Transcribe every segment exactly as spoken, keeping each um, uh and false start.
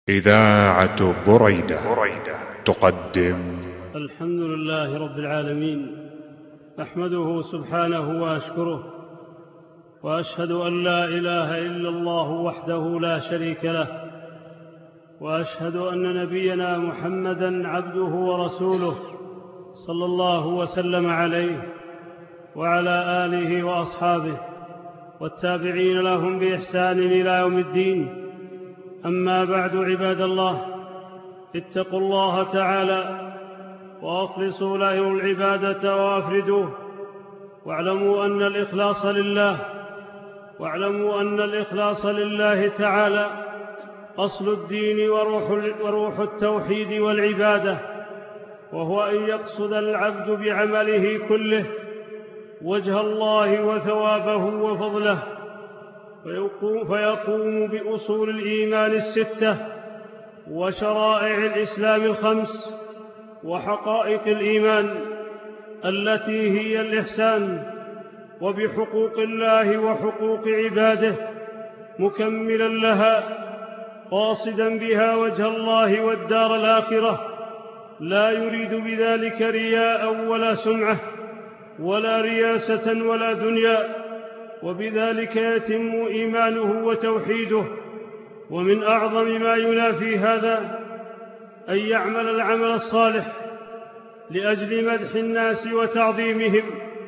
إذاعة بريدة تقدم. الحمد لله رب العالمين، أحمده سبحانه وأشكره، وأشهد أن لا إله إلا الله وحده لا شريك له، وأشهد أن نبينا محمدًا عبده ورسوله صلى الله وسلم عليه وعلى آله وأصحابه والتابعين لهم بإحسان إلى يوم الدين. أما بعد، عباد الله، اتقوا الله تعالى وأخلصوا له العبادة وأفردوه، واعلموا أن الإخلاص لله واعلموا أن الإخلاص لله تعالى أصل الدين وروح, وروح التوحيد والعبادة، وهو أن يقصد العبد بعمله كله وجه الله وثوابه وفضله، فيقوم بأصول الإيمان الستة وشرائع الإسلام الخمس وحقائق الإيمان التي هي الإحسان، وبحقوق الله وحقوق عباده، مكملا لها قاصدا بها وجه الله والدار الآخرة، لا يريد بذلك رياء ولا سمعة ولا رياسة ولا دنيا، وبذلك يتم إيمانه وتوحيده. ومن أعظم ما ينافي هذا أن يعمل العمل الصالح لأجل مدح الناس وتعظيمهم،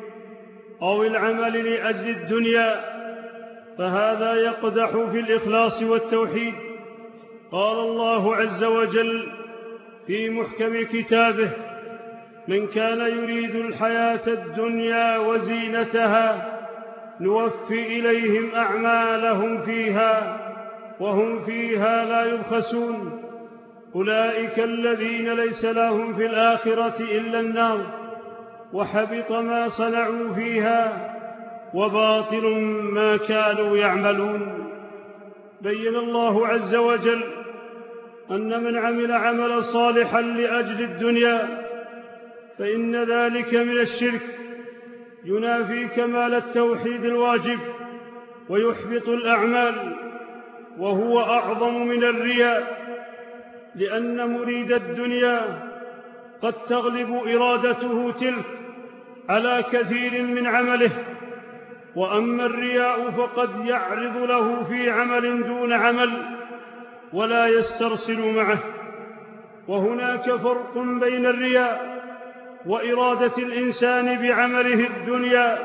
أو العمل لأجل الدنيا، فهذا يقدح في الإخلاص والتوحيد. قال الله عز وجل في محكم كتابه: من كان يريد الحياة الدنيا وزينتها نوفي إليهم أعمالهم فيها وهم فيها لا يبخسون، أولئك الذين ليس لهم في الآخرة إلا النار، وحبط ما صنعوا فيها وباطل ما كانوا يعملون. بين الله عز وجل أن من عمل عملا صالحا لأجل الدنيا فإن ذلك من الشرك، ينافي كمال التوحيد الواجب ويحبط الأعمال، وهو أعظم من الرياء، لأن مريد الدنيا قد تغلب إرادته تلك على كثير من عمله، وأما الرياء فقد يعرض له في عمل دون عمل ولا يسترسل معه. وهناك فرق بين الرياء وإرادة الإنسان بعمله الدنيا،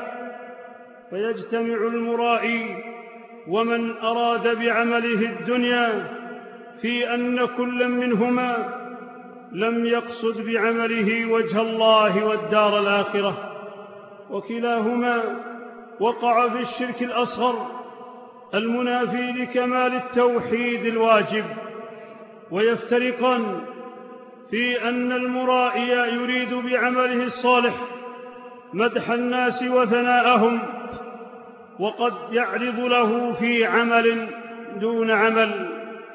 فيجتمع المرائي ومن أراد بعمله الدنيا في أن كل منهما لم يقصد بعمله وجه الله والدار الآخرة، وكلاهما وقع في الشرك الأصغر المنافي لكمال التوحيد الواجب. ويفترقان في أن المرائي يريد بعمله الصالح مدح الناس وثناءهم، وقد يعرض له في عمل دون عمل.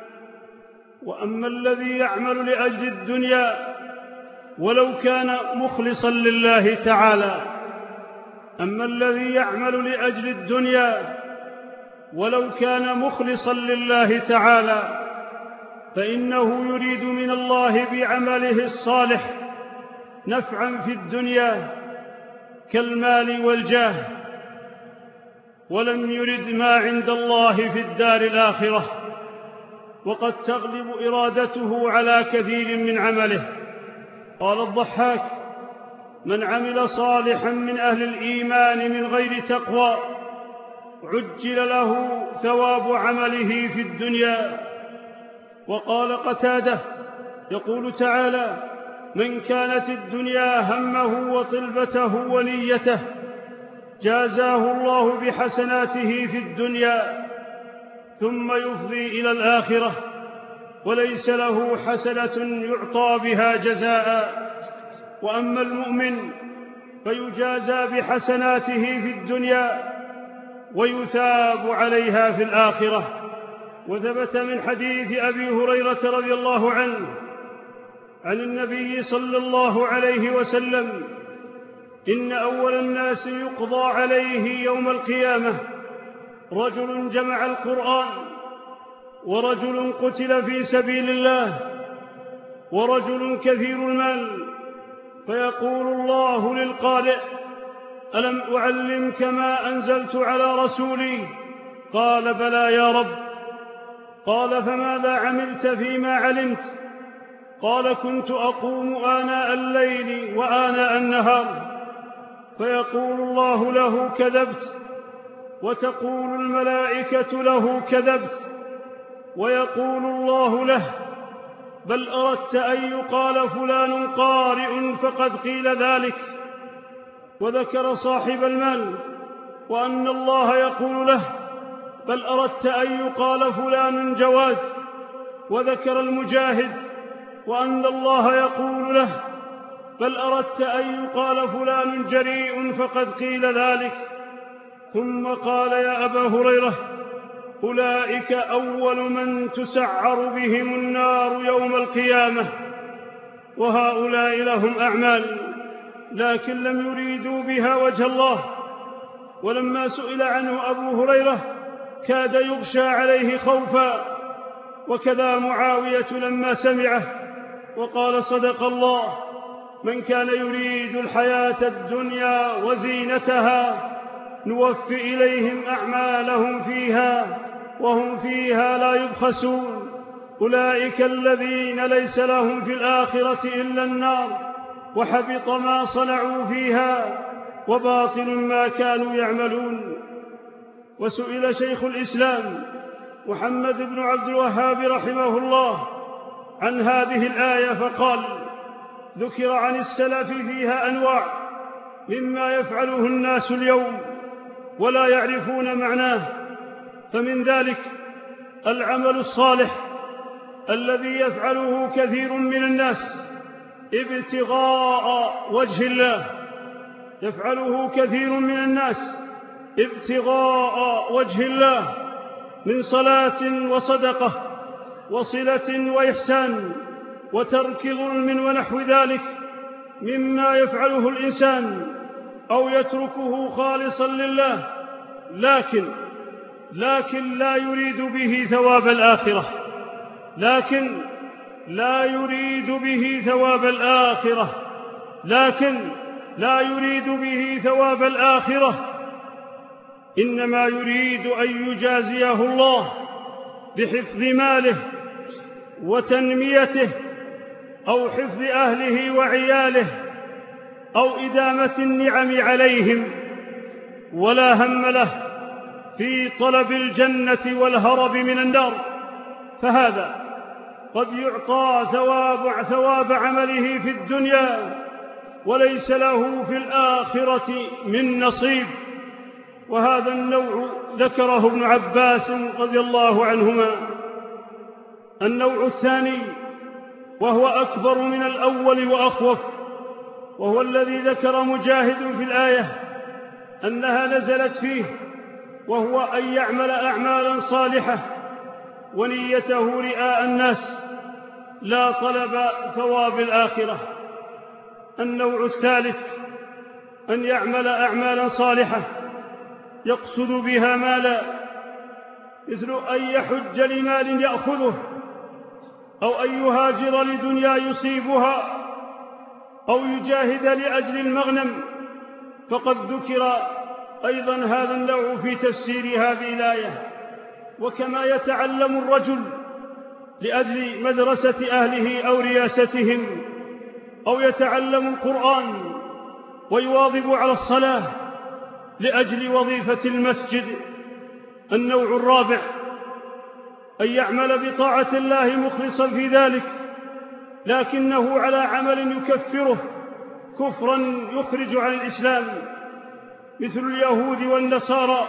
وأما الذي يعمل لأجل الدنيا ولو كان مخلصا لله تعالى أما الذي يعمل لأجل الدنيا ولو كان مخلصا لله تعالى فإنه يريد من الله بعمله الصالح نفعا في الدنيا كالمال والجاه، ولم يرد ما عند الله في الدار الآخرة، وقد تغلب إرادته على كثير من عمله. قال الضحاك: من عمل صالحا من أهل الإيمان من غير تقوى عجل له ثواب عمله في الدنيا. وقال قتادة يقول تعالى: من كانت الدنيا همه وطلبته ونيته جازاه الله بحسناته في الدنيا ثم يفضي إلى الآخرة وليس له حسنة يعطى بها جزاء. وأما المؤمن فيجازى بحسناته في الدنيا ويثاب عليها في الآخرة. وثبت من حديث أبي هريرة رضي الله عنه عن النبي صلى الله عليه وسلم: إن أول الناس يقضى عليه يوم القيامة رجل جمع القرآن ورجل قتل في سبيل الله ورجل كثير المال، فيقول الله للقارئ: ألم أعلمك ما أنزلت على رسولي؟ قال: بلى يا رب. قال: فماذا عملت فيما علمت؟ قال: كنت أقوم آناء الليل وآناء النهار. فيقول الله له: كذبت. وتقول الملائكة له: كذبت. ويقول الله له: بل أردت أن يقال فلان قارئ فقد قيل ذلك. وذكر صاحب المال وأن الله يقول له: بل أردت أن يقال فلان جواد. وذكر المجاهد وأن الله يقول له: بل أردت أن يقال فلان جريء فقد قيل ذلك. ثم قال: يا أبا هريرة، أولئك أول من تسعر بهم النار يوم القيامة، وهؤلاء لهم أعمال لكن لم يريدوا بها وجه الله. ولما سئل عنه أبو هريرة كاد يغشى عليه خوفا، وكذا معاوية لما سمعه، وقال: صدق الله، من كان يريد الحياة الدنيا وزينتها نوف إليهم أعمالهم فيها وهم فيها لا يبخسون، أولئك الذين ليس لهم في الآخرة إلا النار، وحبط ما صنعوا فيها وباطل ما كانوا يعملون. وسئل شيخ الإسلام محمد بن عبد الوهاب رحمه الله عن هذه الآية فقال: ذكر عن السلف فيها أنواع مما يفعله الناس اليوم ولا يعرفون معناه، فمن ذلك العمل الصالح الذي يفعله كثير من الناس ابتغاء وجه الله، يفعله كثير من الناس ابتغاء وجه الله من صلاة وصدقة وصلة وإحسان وترك ظلم ونحو ذلك مما يفعله الإنسان أو يتركه خالصا لله، لكن لكن لا يريد به ثواب الآخرة، لكن لا يريد به ثواب الآخرة، لكن لا يريد به ثواب الآخرة، إنما يريد أن يجازيه الله بحفظ ماله وتنميته أو حفظ أهله وعياله أو إدامة النعم عليهم، ولا هم له في طلب الجنة والهرب من النار، فهذا قد يعطى ثواب, ثواب عمله في الدنيا وليس له في الآخرة من نصيب. وهذا النوع ذكره ابن عباس رضي الله عنهما. النوع الثاني وهو أكبر من الأول وأخوف، وهو الذي ذكر مجاهد في الآية أنها نزلت فيه، وهو أن يعمل أعمالا صالحة ونيته رئاء الناس لا طلب ثواب الآخرة. النوع الثالث أن يعمل أعمالا صالحة يقصد بها مالا، مثل أن يحج لمال يأخذه، أو أن يهاجر لدنيا يصيبها، أو يجاهد لأجل المغنم. فقد ذكر أيضا هذا النوع في تفسير هذه الآية. وكما يتعلم الرجل لأجل مدرسة أهله أو رياستهم، أو يتعلم القرآن ويواظب على الصلاة لأجل وظيفة المسجد. النوع الرابع أن يعمل بطاعة الله مخلصا في ذلك، لكنه على عمل يكفره كفرا يخرج عن الإسلام، مثل اليهود والنصارى.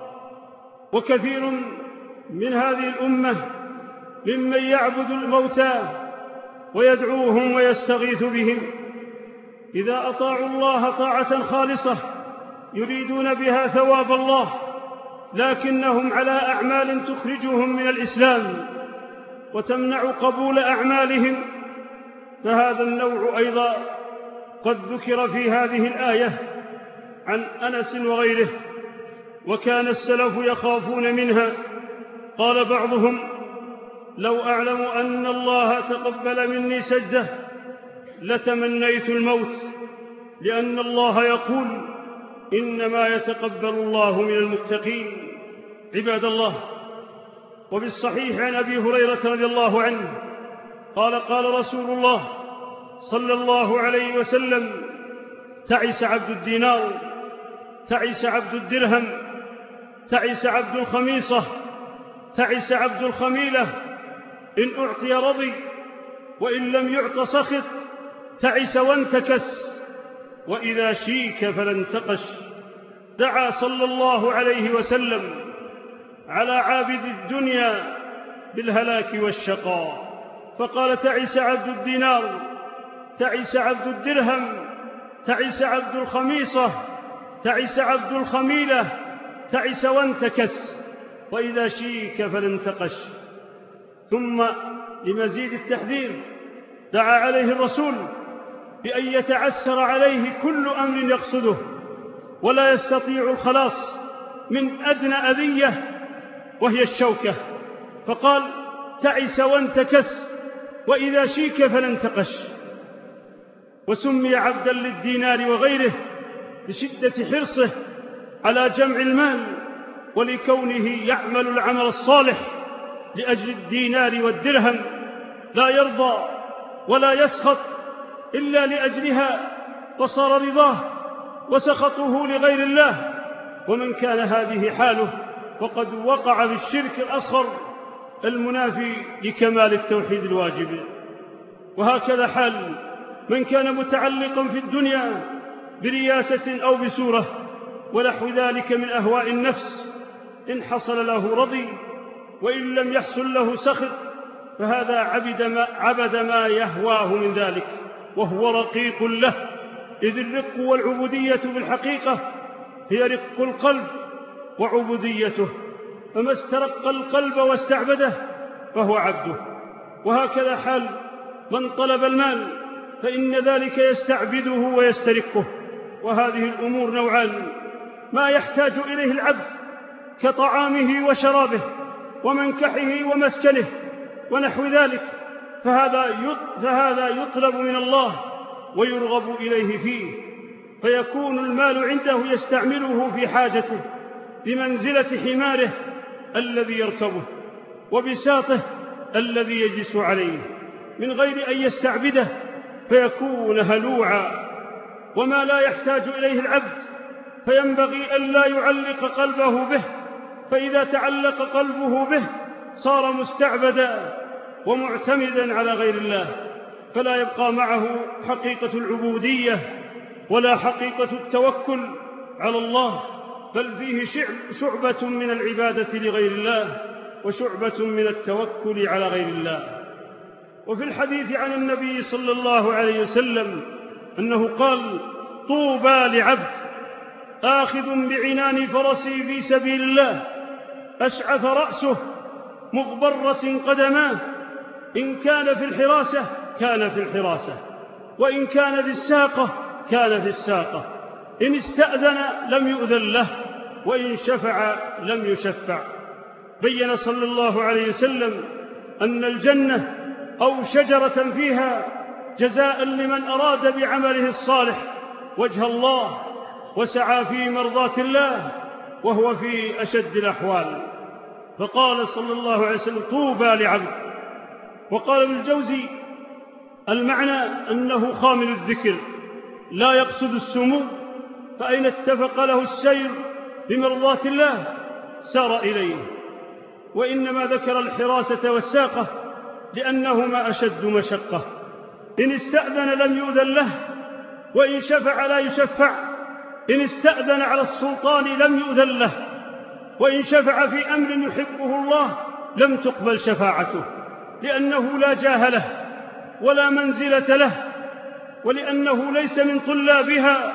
وكثير من هذه الأمة ممن يعبد الموتى ويدعوهم ويستغيث بهم، إذا أطاعوا الله طاعة خالصة يريدون بها ثواب الله، لكنهم على أعمال تخرجهم من الإسلام وتمنع قبول أعمالهم، فهذا النوع أيضا قد ذكر في هذه الآية عن أنس وغيره. وكان السلف يخافون منها. قال بعضهم: لو أعلم أن الله تقبل مني سجدة لتمنيت الموت، لأن الله يقول: إنما يتقبل الله من المتقين. عباد الله، وبالصحيح عن أبي هريرة رضي الله عنه قال: قال رسول الله صلى الله عليه وسلم: تعس عبد الدينار، تعس عبد الدرهم، تعس عبد الخميصة، تعس عبد الخميلة، إن أعطي رضي وإن لم يعط سخط، تعس وانتكس، وإذا شيك فلا انتقش. دعا صلى الله عليه وسلم على عابد الدنيا بالهلاك والشقاء، فقال: تعس عبد الدينار، تعس عبد الدرهم، تعس عبد الخميصة، تعس عبد الخميلة، تعس وانتكس، وإذا شيك فلا انتقش. ثم لمزيد التحذير دعا عليه الرسول بأن يتعسر عليه كل أمر يقصده ولا يستطيع الخلاص من أدنى أذية وهي الشوكة، فقال: تعس وانتكس، وإذا شيك فلا انتقش. وسمي عبدا للدينار وغيره لشدة حرصه على جمع المال ولكونه يعمل العمل الصالح لأجل الدينار والدرهم، لا يرضى ولا يسخط إلا لأجلها، وصار رضاه وسخطه لغير الله. ومن كان هذه حاله فقد وقع في الشرك الأصغر المنافي لكمال التوحيد الواجب. وهكذا حال من كان متعلقا في الدنيا برياسة أو بسورة ونحو ذلك من أهواء النفس، إن حصل له رضي وإن لم يحصل له سخط، فهذا عبد ما, عبد ما يهواه من ذلك، وهو رقيق له، إذ الرق والعبودية بالحقيقة هي رق القلب وعبوديته، فما استرق القلب واستعبده فهو عبده. وهكذا حال من طلب المال، فإن ذلك يستعبده ويسترقه. وهذه الأمور نوعان: ما يحتاج إليه العبد كطعامه وشرابه ومنكحه ومسكنه ونحو ذلك، فهذا يطلب من الله ويرغب إليه فيه، فيكون المال عنده يستعمله في حاجته بمنزلة حماره الذي يركبه وبساطه الذي يجلس عليه، من غير أن يستعبده فيكون هلوعا. وما لا يحتاج إليه العبد فينبغي أن لا يعلق قلبه به، فإذا تعلق قلبه به صار مستعبدا ومعتمدا على غير الله، فلا يبقى معه حقيقة العبودية ولا حقيقة التوكل على الله، بل فيه شعبة من العبادة لغير الله وشعبة من التوكل على غير الله. وفي الحديث عن النبي صلى الله عليه وسلم أنه قال: طوبى لعبد آخذ بعنان فرسه في سبيل الله، أشعث رأسه مغبرة قدماه، إن كان في الحراسة كان في الحراسة، وإن كان في الساقة كان في الساقة، إن استأذن لم يؤذن له، وإن شفع لم يشفع. بين صلى الله عليه وسلم أن الجنة أو شجرة فيها جزاء لمن أراد بعمله الصالح وجه الله وسعى في مرضاة الله وهو في أشد الأحوال. فقال صلى الله عليه وسلم: طوبى لعبد. وقال ابن الجوزي: المعنى أنه خامل الذكر لا يقصد السمو، فأين اتفق له السير بمرضاة الله سار إليه. وإنما ذكر الحراسة والساقة لأنهما أشد مشقة، إن استأذن لم يؤذن له، وإن شفع لا يشفع، إن استأذن على السلطان لم يؤذن له، وإن شفع في أمر يحبه الله لم تقبل شفاعته، لأنه لا جاه له ولا منزلة له، ولأنه ليس من طلابها،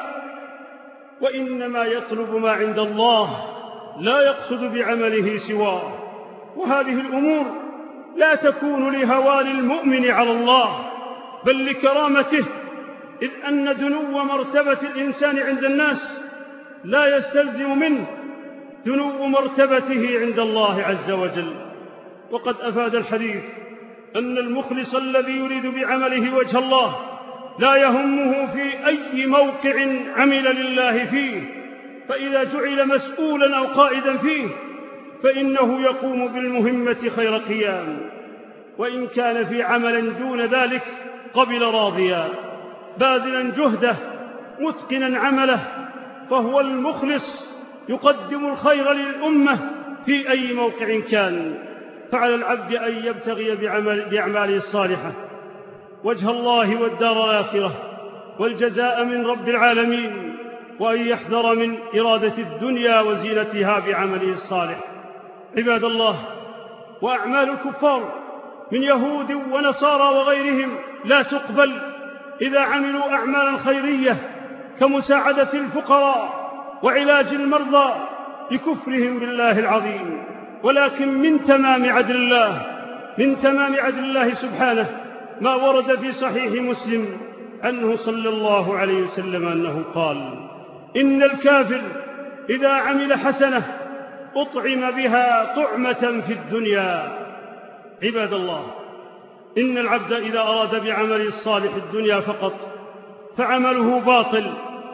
وإنما يطلب ما عند الله لا يقصد بعمله سواه. وهذه الأمور لا تكون لهوان المؤمن على الله، بل لكرامته، إذ أن دنو مرتبة الإنسان عند الناس لا يستلزم منه دنو مرتبته عند الله عز وجل. وقد أفاد الحديث أن المخلص الذي يريد بعمله وجه الله لا يهمه في أي موقع عمل لله فيه، فإذا جعل مسؤولا أو قائدا فيه فإنه يقوم بالمهمة خير قيام، وإن كان في عمل دون ذلك قبل راضيا باذلا جهده متقنا عمله، فهو المخلص يقدم الخير للأمة في أي موقع كان. فعلى العبد أن يبتغي بعمل بأعماله الصالحة وجه الله والدار الآخرة والجزاء من رب العالمين، وأن يحذر من إرادة الدنيا وزينتها بعمله الصالح. عباد الله، وأعمال الكفار من يهود ونصارى وغيرهم لا تقبل إذا عملوا أعمالا خيرية كمساعدة الفقراء وعلاج المرضى لكفرهم بالله العظيم، ولكن من تمام عدل الله من تمام عدل الله سبحانه ما ورد في صحيح مسلم عنه صلى الله عليه وسلم أنه قال: إن الكافر إذا عمل حسنة أطعم بها طعمة في الدنيا. عباد الله، إن العبد إذا أراد بعمله الصالح الدنيا فقط فعمله باطل،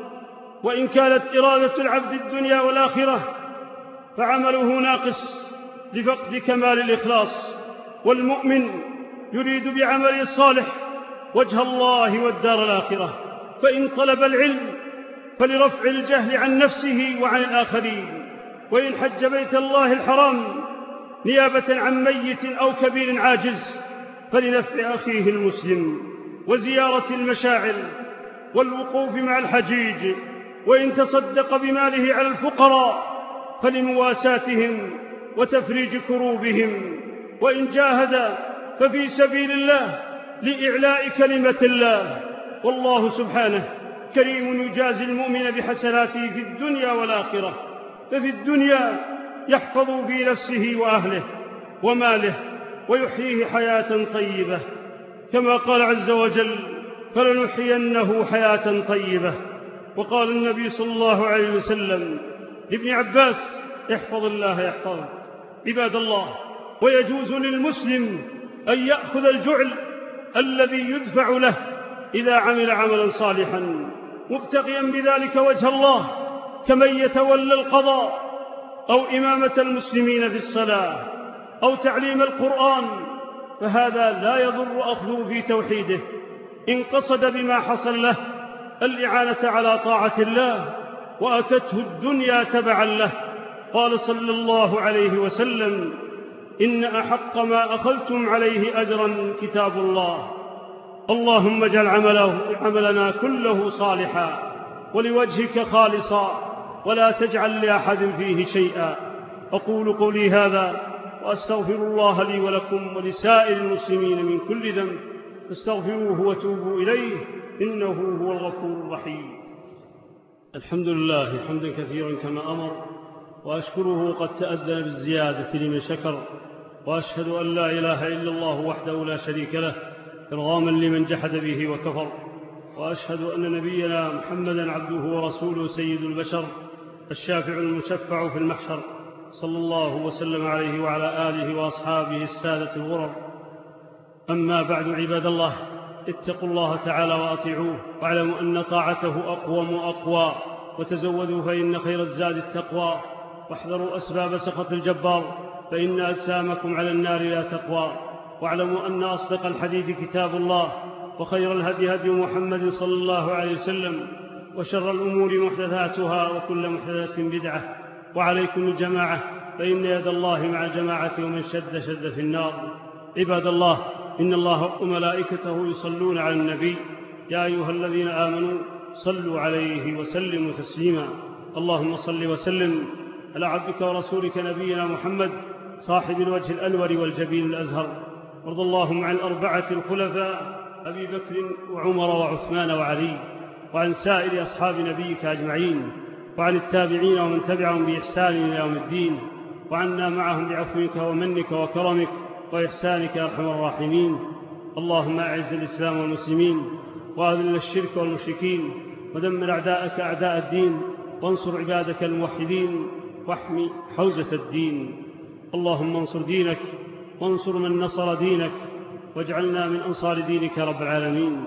وإن كانت إرادة العبد الدنيا والآخرة فعمله ناقص لفقد كمال الإخلاص. والمؤمن يريد بعمله الصالح وجه الله والدار الآخرة، فإن طلب العلم فلرفع الجهل عن نفسه وعن الآخرين، وإن حج بيت الله الحرام نيابة عن ميت أو كبير عاجز فلنفع أخيه المسلم وزيارة المشاعر والوقوف مع الحجيج، وإن تصدق بماله على الفقراء فلمواساتهم وتفريج كروبهم، وإن جاهد ففي سبيل الله لإعلاء كلمة الله. والله سبحانه كريم يجازي المؤمن بحسناته في الدنيا والآخرة، ففي الدنيا يحفظ في نفسه وأهله وماله ويحييه حياة طيبة، كما قال عز وجل: فلنحيينه حياة طيبة. وقال النبي صلى الله عليه وسلم لابن عباس: احفظ الله يحفظك. عباد الله، ويجوز للمسلم أن يأخذ الجعل الذي يدفع له إذا عمل عملا صالحا مبتغيا بذلك وجه الله، كمن يتولى القضاء أو إمامة المسلمين في الصلاة أو تعليم القرآن، فهذا لا يضر أخذه في توحيده إن قصد بما حصل له الإعانة على طاعة الله وأتته الدنيا تبعا له. قال صلى الله عليه وسلم: إن أحق ما أخذتم عليه أجرا كتاب الله. اللهم اجعل عملنا كله صالحا ولوجهك خالصا، ولا تجعل لأحد فيه شيئا. أقول قولي هذا وأستغفر الله لي ولكم ولسائر المسلمين من كل ذنب، فاستغفروه وتوبوا إليه إنه هو الغفور الرحيم. الحمد لله حمدا كثيرا كما أمر، وأشكره قد تأذن بالزيادة لمن شكر، وأشهد أن لا إله إلا الله وحده لا شريك له إرغاما لمن جحد به وكفر، وأشهد أن نبينا محمدا عبده ورسوله سيد البشر الشافع المشفع في المحشر، صلى الله وسلم عليه وعلى آله وأصحابه السادة الغرر. أما بعد، عباد الله، اتقوا الله تعالى وأطيعوه، واعلموا أن طاعته أقوم وأقوى، وتزودوا فإن خير الزاد التقوى، واحذروا أسباب سخط الجبار فإن أجسامكم على النار لا تقوى. واعلموا أن أصدق الحديث كتاب الله، وخير الهدي هدي محمد صلى الله عليه وسلم، وشر الأمور محدثاتها، وكل محدثة بدعة. وعليكم الجماعة، فإن يد الله مع الجماعة، ومن شد شد في النار. عباد الله، إن الله وملائكته يصلون على النبي، يا أيها الذين آمنوا صلوا عليه وسلموا تسليما. اللهم صل وسلم على عبدك ورسولك نبينا محمد صاحب الوجه الأنور والجبين الأزهر، وارض اللهم عن الأربعة الخلفاء أبي بكر وعمر وعثمان وعلي، وعن سائر أصحاب نبيك أجمعين، وعن التابعين ومن تبعهم بإحسان إلى يوم الدين، وعنا معهم بعفوك ومنك وكرمك وإحسانك يا أرحم الراحمين. اللهم أعز الإسلام والمسلمين، وأذل الشرك والمشركين، ودمر أعداءك أعداء الدين، وانصر عبادك الموحدين، واحمي حوزة الدين. اللهم انصر دينك وانصر من نصر دينك، واجعلنا من أنصار دينك رب العالمين.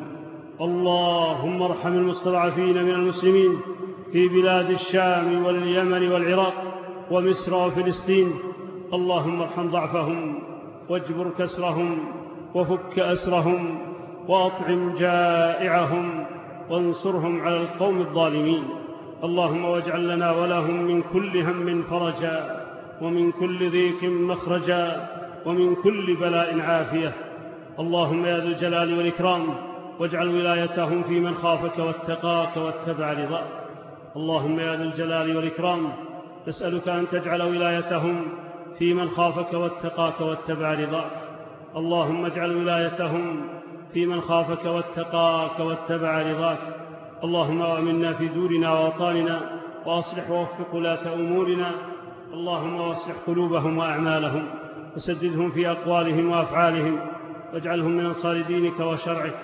اللهم ارحم المستضعفين من المسلمين في بلاد الشام واليمن والعراق ومصر وفلسطين. اللهم ارحم ضعفهم واجبر كسرهم وفك أسرهم وأطعم جائعهم وانصرهم على القوم الظالمين. اللهم واجعل لنا ولهم من كل هم فرجا، ومن كل ضيق مخرجا، ومن كل بلاء عافية. اللهم يا ذا الجلال والإكرام واجعل ولايتهم في من خافك واتقاك واتبع رضاك. اللهم يا ذا الجلال والإكرام نسألك أن تجعل ولايتهم في من خافك واتقاك واتبع رضاك. اللهم اجعل ولايتهم في من خافك واتقاك واتبع رضاك. اللهم آمنا في دورنا وأوطاننا، وأصلح ووفق ولاة أمورنا. اللهم واصلح قلوبهم وأعمالهم، وسددهم في أقوالهم وأفعالهم، واجعلهم من أنصار دينك وشرعك.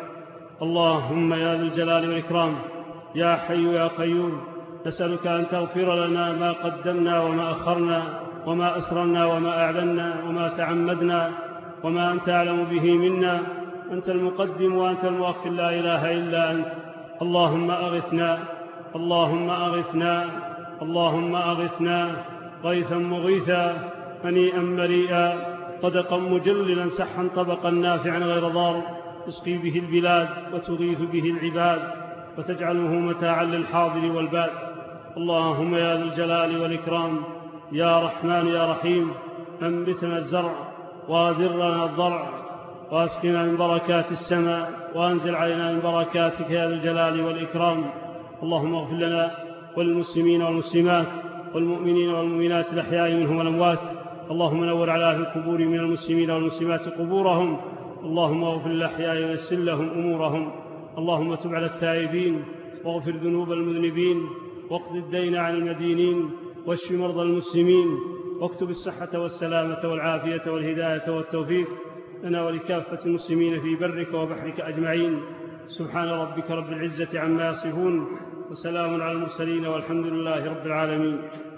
اللهم يا ذا الجلال والإكرام يا حي يا قيوم نسألك أن تغفر لنا ما قدمنا وما أخرنا وما أسررنا وما أعلنا وما تعمدنا وما أنت أعلم به منا. أنت المقدم وأنت المؤخر، لا إله إلا أنت. اللهم أغثنا، اللهم أغثنا، اللهم أغثنا غيثا مغيثا هنيئا مريئا غدقا مجللا سحا طبقا نافعا غير ضار، تسقي به البلاد وتغيث به العباد وتجعله متاعا للحاضر والباد. اللهم يا ذا الجلال والإكرام يا رحمن يا رحيم أنبتنا الزرع وأذرنا الضرع وأسقنا من بركات السماء وأنزل علينا من بركاتك يا ذا الجلال والإكرام. اللهم اغفر لنا وللمسلمين والمسلمات والمؤمنين والمؤمنات الأحياء منهم والأموات. اللهم نور على أهل القبور من المسلمين والمسلمات قبورهم. اللهم اغفر للأحياء ويسر لهم أمورهم. اللهم تب على التائبين واغفر ذنوب المذنبين واقض الدين عن المدينين واشف مرضى المسلمين واكتب الصحة والسلامة والعافية والهداية والتوفيق لنا ولكافة المسلمين في برك وبحرك أجمعين. سبحان ربك رب العزة عما يصفون، وسلام على المرسلين، والحمد لله رب العالمين.